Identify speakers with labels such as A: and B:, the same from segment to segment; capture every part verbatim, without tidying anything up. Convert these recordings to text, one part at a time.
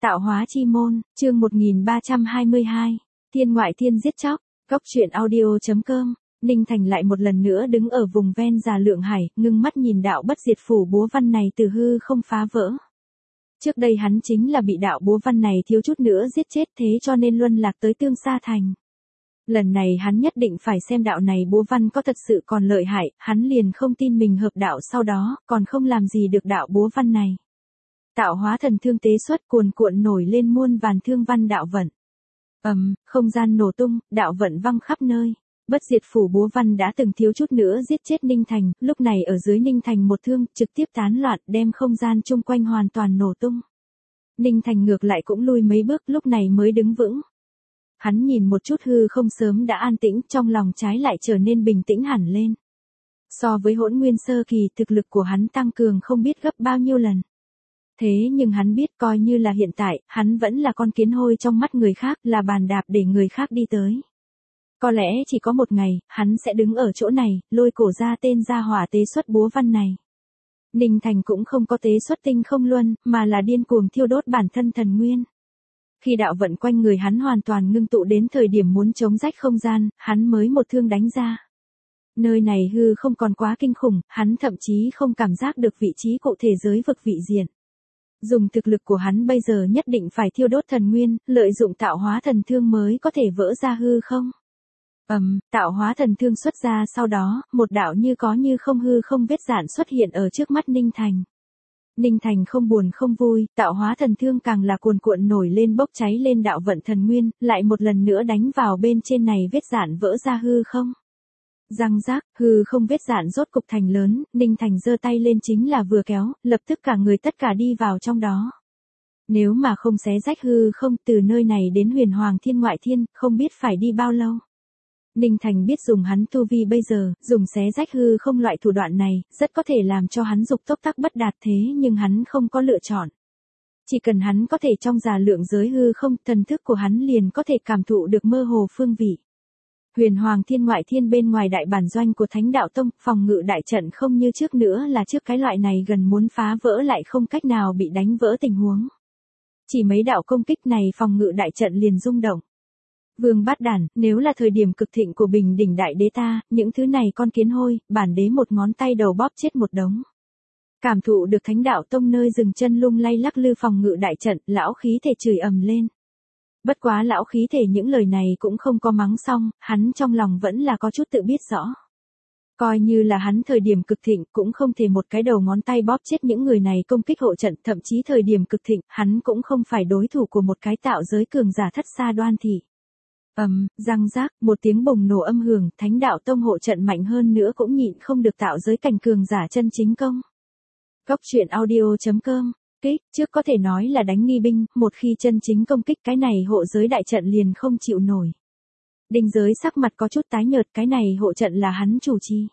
A: Tạo hóa chi môn, chương một nghìn ba trăm hai mươi hai. Thiên ngoại thiên giết chóc, góc truyện audio.com. Ninh Thành lại một lần nữa đứng ở vùng ven Già Lượng Hải, ngưng mắt nhìn đạo bất diệt phủ búa văn này từ hư không phá vỡ. Trước đây hắn chính là bị đạo búa văn này thiếu chút nữa giết chết, thế cho nên luân lạc tới Tương Sa Thành. Lần này hắn nhất định phải xem đạo này búa văn có thật sự còn lợi hại, hắn liền không tin mình hợp đạo sau đó, còn không làm gì được đạo búa văn này. Tạo hóa thần thương tế xuất, cuồn cuộn nổi lên muôn vàn thương văn đạo vận. Ầm, um, không gian nổ tung, đạo vận văng khắp nơi. Bất diệt phủ búa văn đã từng thiếu chút nữa giết chết Ninh Thành, lúc này ở dưới Ninh Thành một thương, trực tiếp tán loạn, đem không gian chung quanh hoàn toàn nổ tung. Ninh Thành ngược lại cũng lui mấy bước, lúc này mới đứng vững. Hắn nhìn một chút hư không sớm đã an tĩnh, trong lòng trái lại trở nên bình tĩnh hẳn lên. So với Hỗn Nguyên sơ kỳ, thực lực của hắn tăng cường không biết gấp bao nhiêu lần. Thế nhưng hắn biết coi như là hiện tại, hắn vẫn là con kiến hôi trong mắt người khác, là bàn đạp để người khác đi tới. Có lẽ chỉ có một ngày, hắn sẽ đứng ở chỗ này, lôi cổ ra tên gia hỏa tế xuất búa văn này. Ninh Thành cũng không có tế xuất tinh không luân, mà là điên cuồng thiêu đốt bản thân thần nguyên. Khi đạo vận quanh người hắn hoàn toàn ngưng tụ đến thời điểm muốn chống rách không gian, hắn mới một thương đánh ra. Nơi này hư không còn quá kinh khủng, hắn thậm chí không cảm giác được vị trí cụ thể giới vực vị diện. Dùng thực lực của hắn bây giờ nhất định phải thiêu đốt thần nguyên, lợi dụng tạo hóa thần thương mới có thể vỡ ra hư không. Ầm, um, tạo hóa thần thương xuất ra sau đó, một đạo như có như không hư không vết dạn xuất hiện ở trước mắt Ninh Thành. Ninh Thành không buồn không vui, tạo hóa thần thương càng là cuồn cuộn nổi lên bốc cháy lên đạo vận thần nguyên, lại một lần nữa đánh vào bên trên này vết dạn vỡ ra hư không. Răng rác, hư không vết dạn rốt cục thành lớn, Ninh Thành giơ tay lên chính là vừa kéo, lập tức cả người tất cả đi vào trong đó. Nếu mà không xé rách hư không, từ nơi này đến huyền hoàng thiên ngoại thiên, không biết phải đi bao lâu. Ninh Thành biết dùng hắn tu vi bây giờ, dùng xé rách hư không loại thủ đoạn này, rất có thể làm cho hắn dục tốc tắc bất đạt, thế nhưng hắn không có lựa chọn. Chỉ cần hắn có thể trong Già Lượng giới hư không, thần thức của hắn liền có thể cảm thụ được mơ hồ phương vị. Huyền Hoàng Thiên ngoại thiên bên ngoài đại bản doanh của Thánh Đạo Tông, phòng ngự đại trận không như trước nữa là trước cái loại này gần muốn phá vỡ lại không cách nào bị đánh vỡ tình huống. Chỉ mấy đạo công kích này phòng ngự đại trận liền rung động. Vương Bát Đản, nếu là thời điểm cực thịnh của Bình Đỉnh Đại Đế ta, những thứ này con kiến hôi, bản đế một ngón tay đầu bóp chết một đống. Cảm thụ được Thánh Đạo Tông nơi dừng chân lung lay lắc lư phòng ngự đại trận, lão khí thể chửi ầm lên. Bất quá lão khí thể những lời này cũng không có mắng xong, hắn trong lòng vẫn là có chút tự biết rõ. Coi như là hắn thời điểm cực thịnh cũng không thể một cái đầu ngón tay bóp chết những người này công kích hộ trận, thậm chí thời điểm cực thịnh, hắn cũng không phải đối thủ của một cái tạo giới cường giả Thất Sa Đoan Thị. Ầm, um, răng rác, một tiếng bùng nổ âm hưởng, Thánh Đạo Tông hộ trận mạnh hơn nữa cũng nhịn không được tạo giới cảnh cường giả chân chính công. Góc truyện audio.com. Kích, trước có thể nói là đánh nghi binh, một khi chân chính công kích cái này hộ giới đại trận liền không chịu nổi. Đinh Giới sắc mặt có chút tái nhợt, cái này hộ trận là hắn chủ trì.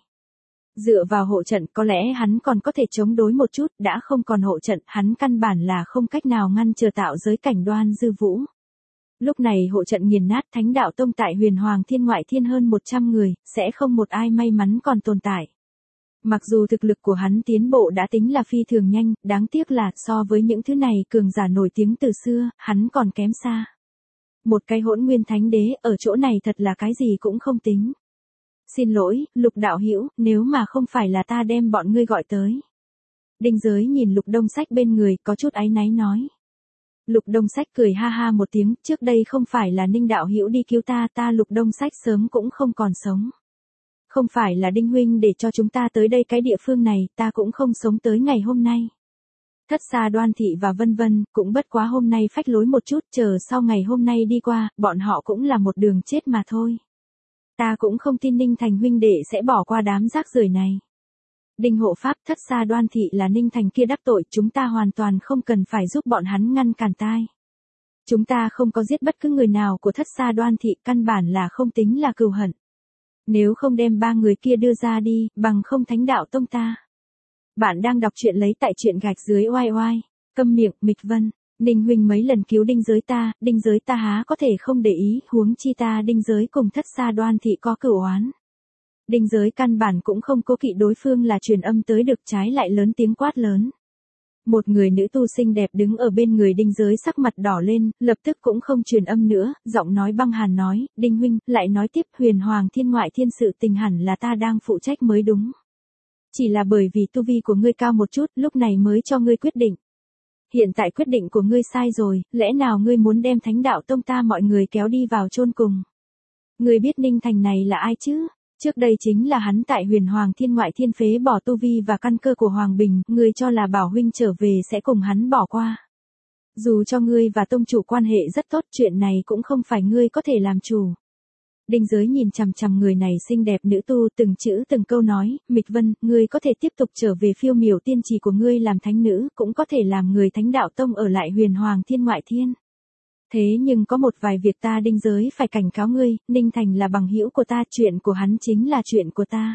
A: Dựa vào hộ trận có lẽ hắn còn có thể chống đối một chút, đã không còn hộ trận, hắn căn bản là không cách nào ngăn trở tạo giới cảnh Đoan Dư Vũ. Lúc này hộ trận nghiền nát, Thánh Đạo Tông tại Huyền Hoàng Thiên ngoại thiên hơn một trăm người, sẽ không một ai may mắn còn tồn tại. Mặc dù thực lực của hắn tiến bộ đã tính là phi thường nhanh, đáng tiếc là so với những thứ này cường giả nổi tiếng từ xưa, hắn còn kém xa. Một cái Hỗn Nguyên Thánh Đế ở chỗ này thật là cái gì cũng không tính. Xin lỗi, Lục đạo hữu, nếu mà không phải là ta đem bọn ngươi gọi tới. Đinh Giới nhìn Lục Đông Sách bên người, có chút áy náy nói. Lục Đông Sách cười ha ha một tiếng, trước đây không phải là Ninh đạo hữu đi cứu ta, ta Lục Đông Sách sớm cũng không còn sống. Không phải là Đinh huynh để cho chúng ta tới đây cái địa phương này, ta cũng không sống tới ngày hôm nay. Thất Sa Đoan Thị và vân vân, cũng bất quá hôm nay phách lối một chút, chờ sau ngày hôm nay đi qua, bọn họ cũng là một đường chết mà thôi. Ta cũng không tin Ninh Thành huynh đệ sẽ bỏ qua đám rác rưởi này. Đinh hộ pháp, Thất Sa Đoan Thị là Ninh Thành kia đắc tội, chúng ta hoàn toàn không cần phải giúp bọn hắn ngăn cản tai. Chúng ta không có giết bất cứ người nào của Thất Sa Đoan Thị, căn bản là không tính là cừu hận. Nếu không đem ba người kia đưa ra đi, bằng không Thánh Đạo Tông ta. Bạn đang đọc truyện lấy tại truyện gạch dưới oai oai. Câm miệng, Mịch Vân. Ninh huynh mấy lần cứu Đinh Giới ta, Đinh Giới ta há có thể không để ý, huống chi ta Đinh Giới cùng Thất Sa Đoan Thị có cửu oán. Đinh Giới căn bản cũng không cố kỵ đối phương là truyền âm tới được, trái lại lớn tiếng quát lớn. Một người nữ tu xinh đẹp đứng ở bên người Đinh Giới sắc mặt đỏ lên, lập tức cũng không truyền âm nữa, giọng nói băng hàn nói, Đinh huynh, lại nói tiếp huyền hoàng thiên ngoại thiên sự tình hẳn là ta đang phụ trách mới đúng. Chỉ là bởi vì tu vi của ngươi cao một chút, lúc này mới cho ngươi quyết định. Hiện tại quyết định của ngươi sai rồi, lẽ nào ngươi muốn đem Thánh Đạo Tông ta mọi người kéo đi vào chôn cùng? Ngươi biết Ninh Thành này là ai chứ? Trước đây chính là hắn tại huyền hoàng thiên ngoại thiên phế bỏ tu vi và căn cơ của Hoàng Bình, ngươi cho là bảo huynh trở về sẽ cùng hắn bỏ qua. Dù cho ngươi và tông chủ quan hệ rất tốt, chuyện này cũng không phải ngươi có thể làm chủ. Đinh Giới nhìn chằm chằm người này xinh đẹp nữ tu, từng chữ từng câu nói, Mịch Vân, ngươi có thể tiếp tục trở về phiêu miểu tiên trì của ngươi làm thánh nữ, cũng có thể làm người Thánh Đạo Tông ở lại huyền hoàng thiên ngoại thiên. Thế nhưng có một vài việc ta Đinh Giới phải cảnh cáo ngươi, Ninh Thành là bằng hữu của ta, chuyện của hắn chính là chuyện của ta.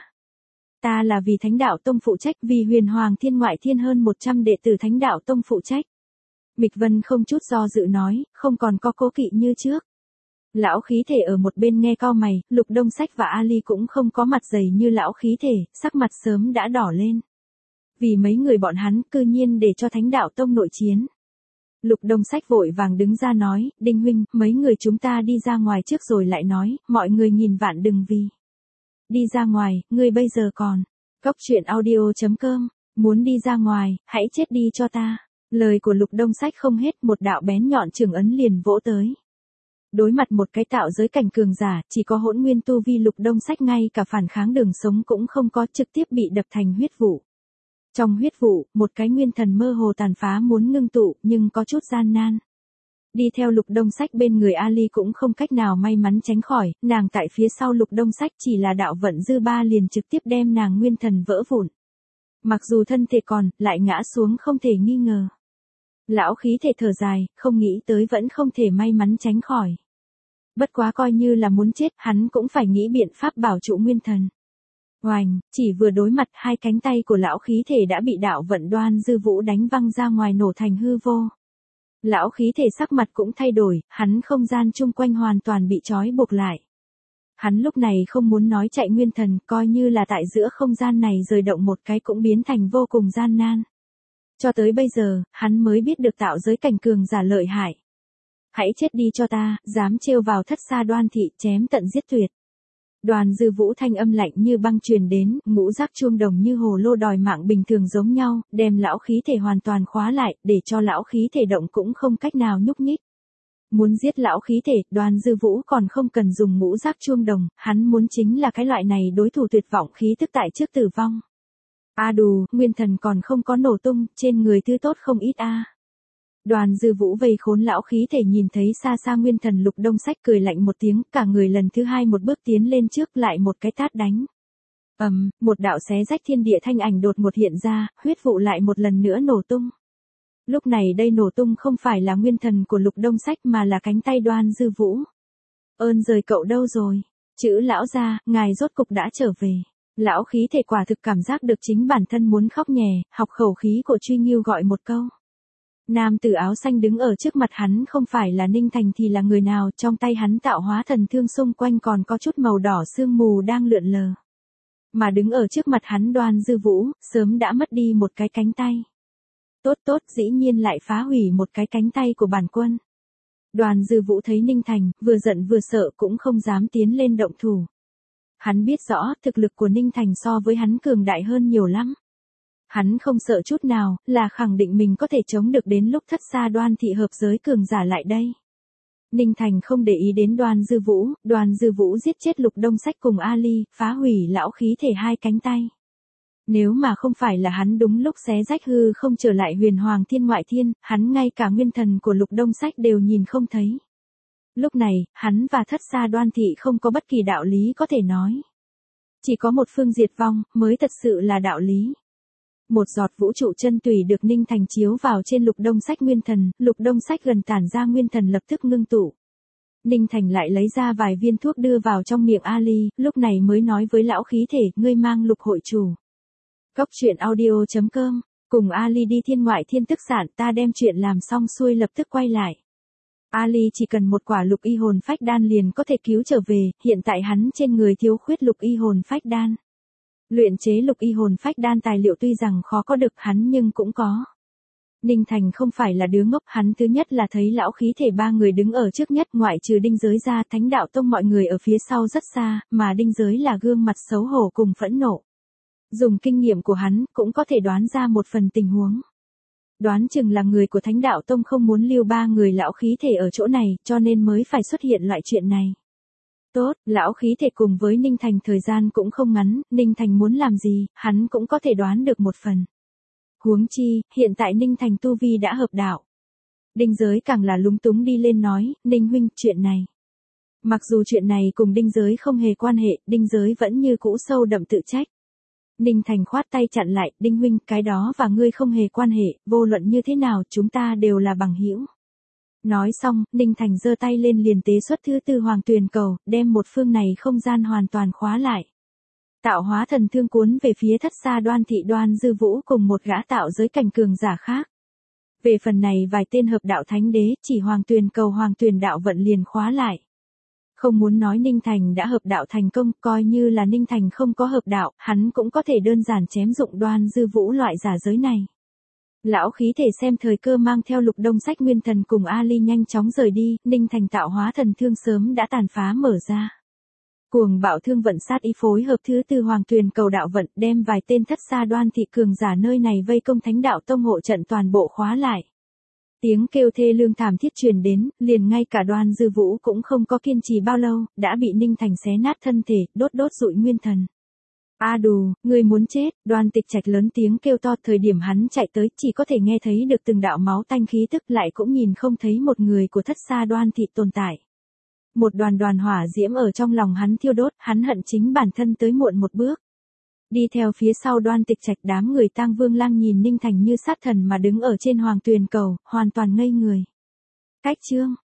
A: Ta là vì Thánh Đạo Tông phụ trách, vì huyền hoàng thiên ngoại thiên hơn một trăm đệ tử Thánh Đạo Tông phụ trách. Mịch Vân không chút do dự nói, không còn có cố kỵ như trước. Lão khí thể ở một bên nghe cau mày, Lục Đông Sách và Ali cũng không có mặt dày như lão khí thể, sắc mặt sớm đã đỏ lên. Vì mấy người bọn hắn cư nhiên để cho Thánh Đạo Tông nội chiến. Lục Đông Sách vội vàng đứng ra nói, Đinh huynh, mấy người chúng ta đi ra ngoài trước rồi lại nói, mọi người nghìn vạn đừng vì. Đi ra ngoài, ngươi bây giờ còn. Cốc truyện audio chấm com, muốn đi ra ngoài, hãy chết đi cho ta. Lời của Lục Đông Sách không hết, một đạo bén nhọn trường ấn liền vỗ tới. Đối mặt một cái tạo giới cảnh cường giả, chỉ có hỗn nguyên tu vi Lục Đông Sách ngay cả phản kháng đường sống cũng không có, trực tiếp bị đập thành huyết vụ. Trong huyết vụ, một cái nguyên thần mơ hồ tàn phá muốn ngưng tụ, nhưng có chút gian nan. Đi theo Lục Đông Sách bên người Ali cũng không cách nào may mắn tránh khỏi, nàng tại phía sau Lục Đông Sách chỉ là đạo vận dư ba liền trực tiếp đem nàng nguyên thần vỡ vụn. Mặc dù thân thể còn, lại ngã xuống không thể nghi ngờ. Lão khí thể thở dài, không nghĩ tới vẫn không thể may mắn tránh khỏi. Bất quá coi như là muốn chết, hắn cũng phải nghĩ biện pháp bảo trụ nguyên thần. Oành, chỉ vừa đối mặt, hai cánh tay của lão khí thể đã bị đạo vận Đoan Dư Vũ đánh văng ra ngoài, nổ thành hư vô. Lão khí thể sắc mặt cũng thay đổi, hắn không gian chung quanh hoàn toàn bị trói buộc lại. Hắn lúc này không muốn nói chạy nguyên thần, coi như là tại giữa không gian này rời động một cái cũng biến thành vô cùng gian nan. Cho tới bây giờ, hắn mới biết được tạo giới cảnh cường giả lợi hại. Hãy chết đi cho ta, dám trêu vào thất xa Đoan thị, chém tận giết tuyệt. Đoan Dư Vũ thanh âm lạnh như băng truyền đến, ngũ giác chuông đồng như hồ lô đòi mạng bình thường giống nhau, đem lão khí thể hoàn toàn khóa lại, để cho lão khí thể động cũng không cách nào nhúc nhích. Muốn giết lão khí thể, Đoan Dư Vũ còn không cần dùng ngũ giác chuông đồng, hắn muốn chính là cái loại này đối thủ tuyệt vọng khí tức tại trước tử vong. A đù, nguyên thần còn không có nổ tung, trên người thứ tốt không ít a. À. Đoan Dư Vũ vây khốn lão khí thể nhìn thấy xa xa nguyên thần Lục Đông Sách cười lạnh một tiếng, cả người lần thứ hai một bước tiến lên trước, lại một cái tát đánh. Ầm, um, một đạo xé rách thiên địa thanh ảnh đột ngột hiện ra, huyết vụ lại một lần nữa nổ tung. Lúc này đây nổ tung không phải là nguyên thần của Lục Đông Sách mà là cánh tay Đoan Dư Vũ. Ơn rời cậu đâu rồi? Chữ lão gia, ngài rốt cục đã trở về. Lão khí thể quả thực cảm giác được chính bản thân muốn khóc nhè, học khẩu khí của Truy Nghiêu gọi một câu. Nam tử áo xanh đứng ở trước mặt hắn không phải là Ninh Thành thì là người nào, trong tay hắn tạo hóa thần thương xung quanh còn có chút màu đỏ sương mù đang lượn lờ. Mà đứng ở trước mặt hắn Đoan Dư Vũ, sớm đã mất đi một cái cánh tay. Tốt tốt, dĩ nhiên lại phá hủy một cái cánh tay của bản quân. Đoan Dư Vũ thấy Ninh Thành, vừa giận vừa sợ cũng không dám tiến lên động thủ. Hắn biết rõ, thực lực của Ninh Thành so với hắn cường đại hơn nhiều lắm. Hắn không sợ chút nào, là khẳng định mình có thể chống được đến lúc thất xa Đoan thị hợp giới cường giả lại đây. Ninh Thành không để ý đến Đoan Dư Vũ, Đoan Dư Vũ giết chết Lục Đông Sách cùng Ali, phá hủy lão khí thể hai cánh tay. Nếu mà không phải là hắn đúng lúc xé rách hư không trở lại huyền hoàng thiên ngoại thiên, hắn ngay cả nguyên thần của Lục Đông Sách đều nhìn không thấy. Lúc này, hắn và thất xa Đoan thị không có bất kỳ đạo lý có thể nói. Chỉ có một phương diệt vong, mới thật sự là đạo lý. Một giọt vũ trụ chân tùy được Ninh Thành chiếu vào trên Lục Đông Sách nguyên thần, Lục Đông Sách gần tản ra nguyên thần lập tức ngưng tụ. Ninh Thành lại lấy ra vài viên thuốc đưa vào trong miệng Ali, lúc này mới nói với lão khí thể, ngươi mang Lục hội chủ. Cốc truyện audio chấm com, cùng Ali đi thiên ngoại thiên tức sản, ta đem chuyện làm xong xuôi lập tức quay lại. Ali chỉ cần một quả lục y hồn phách đan liền có thể cứu trở về, hiện tại hắn trên người thiếu khuyết lục y hồn phách đan. Luyện chế lục y hồn phách đan tài liệu tuy rằng khó có được hắn nhưng cũng có. Ninh Thành không phải là đứa ngốc, hắn thứ nhất là thấy lão khí thể ba người đứng ở trước nhất, ngoại trừ Đinh Giới ra, Thánh Đạo Tông mọi người ở phía sau rất xa, mà Đinh Giới là gương mặt xấu hổ cùng phẫn nộ. Dùng kinh nghiệm của hắn, cũng có thể đoán ra một phần tình huống. Đoán chừng là người của Thánh Đạo Tông không muốn lưu ba người lão khí thể ở chỗ này, cho nên mới phải xuất hiện loại chuyện này. Tốt, lão khí thể cùng với Ninh Thành thời gian cũng không ngắn, Ninh Thành muốn làm gì, hắn cũng có thể đoán được một phần. Huống chi, hiện tại Ninh Thành tu vi đã hợp đạo. Đinh Giới càng là lúng túng đi lên nói, Ninh huynh, chuyện này. Mặc dù chuyện này cùng Đinh Giới không hề quan hệ, Đinh Giới vẫn như cũ sâu đậm tự trách. Ninh Thành khoát tay chặn lại, Đinh huynh, cái đó và ngươi không hề quan hệ, vô luận như thế nào chúng ta đều là bằng hữu. Nói xong, Ninh Thành giơ tay lên liền tế xuất thứ tư hoàng tuyền cầu, đem một phương này không gian hoàn toàn khóa lại. Tạo hóa thần thương cuốn về phía thất xa Đoan Thị Đoan Dư Vũ cùng một gã tạo giới cảnh cường giả khác. Về phần này vài tên hợp đạo thánh đế, chỉ hoàng tuyền cầu hoàng tuyền đạo vận liền khóa lại. Không muốn nói Ninh Thành đã hợp đạo thành công, coi như là Ninh Thành không có hợp đạo, hắn cũng có thể đơn giản chém dụng Đoan Dư Vũ loại giả giới này. Lão khí thể xem thời cơ mang theo Lục Đông Sách Nguyên Thần cùng Ali nhanh chóng rời đi, Ninh Thành tạo hóa thần thương sớm đã tàn phá mở ra. Cuồng bạo thương vận sát ý phối hợp thứ tư hoàng tuyền cầu đạo vận, đem vài tên thất xa Đoan thị cường giả nơi này vây công Thánh Đạo Tông hộ trận toàn bộ khóa lại. Tiếng kêu thê lương thảm thiết truyền đến, liền ngay cả Đoan Dư Vũ cũng không có kiên trì bao lâu, đã bị Ninh Thành xé nát thân thể, đốt đốt rụi nguyên thần. A đù, người muốn chết, Đoan Tịch Trạch lớn tiếng kêu to, thời điểm hắn chạy tới, chỉ có thể nghe thấy được từng đạo máu tanh khí tức, lại cũng nhìn không thấy một người của thất xa Đoan thị tồn tại. Một đoàn đoàn hỏa diễm ở trong lòng hắn thiêu đốt, hắn hận chính bản thân tới muộn một bước. Đi theo phía sau Đoan Tịch Trạch, đám người Tang Vương Lang nhìn Ninh Thành như sát thần mà đứng ở trên hoàng tuyền cầu, hoàn toàn ngây người. Cách chương